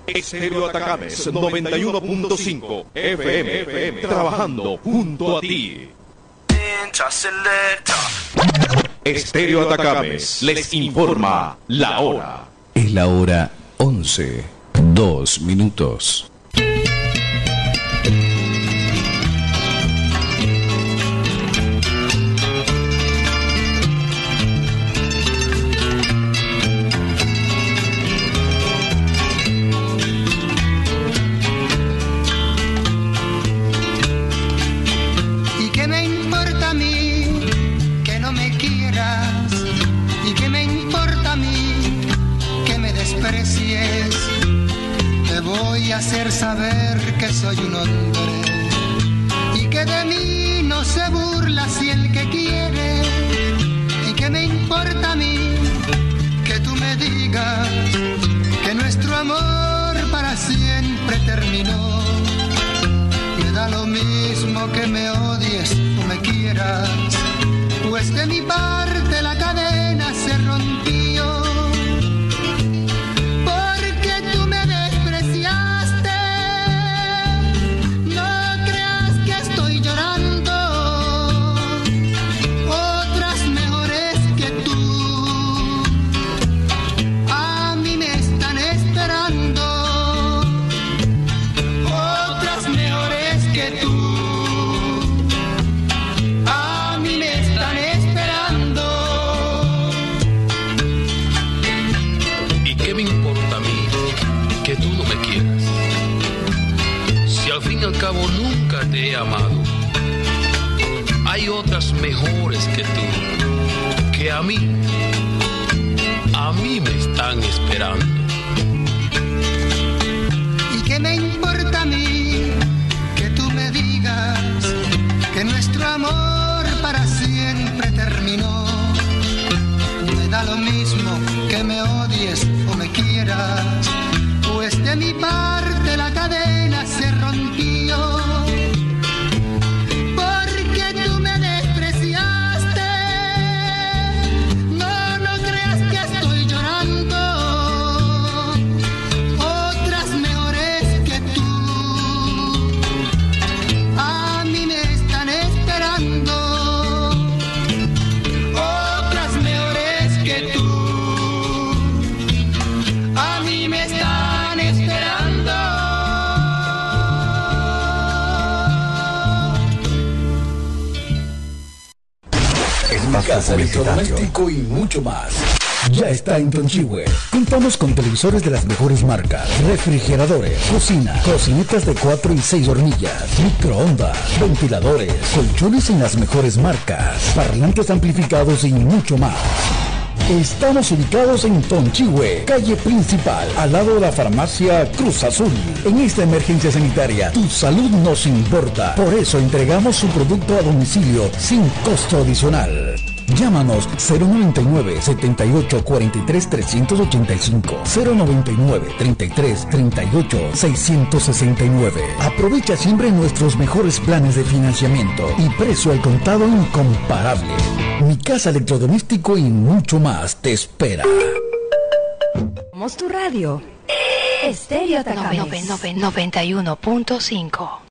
Estéreo Atacames 91.5 FM, trabajando junto a ti. Estéreo Atacames les informa la hora. Es la hora 11:02. Te voy a hacer saber que soy un hombre y que de mí no se burla si el que quiere. Y que me importa a mí que tú me digas que nuestro amor para siempre terminó. Me da lo mismo que me odies o me quieras, pues de mi parte la cadena se rompió. Al cabo nunca te he amado. Hay otras mejores que tú, que a mí me están esperando. ¿Y qué me importa a mí que tú me digas que nuestro amor para siempre terminó? Me da lo mismo que me odies o me quieras, pues de mi parte la cadena se rompió. Porque tú me despreciaste. No creas que estoy llorando. Otras mejores que tú a mí me están esperando. Otras mejores que tú a mí me están esperando. Casa, electrodoméstico y mucho más. Ya está en Tonchihue. Contamos con televisores de las mejores marcas, refrigeradores, cocina, cocinetas de 4 y 6 hornillas, microondas, ventiladores, colchones en las mejores marcas, parlantes amplificados y mucho más. Estamos ubicados en Tonchihue, calle principal, al lado de la farmacia Cruz Azul. En esta emergencia sanitaria, tu salud nos importa. Por eso entregamos su producto a domicilio sin costo adicional. Llámanos 099-7843-385, 099-3338-669. Aprovecha siempre nuestros mejores planes de financiamiento y precio al contado incomparable. Mi Casa Electrodoméstico y mucho más te espera. Somos tu radio. Estéreo Atacames 91.5.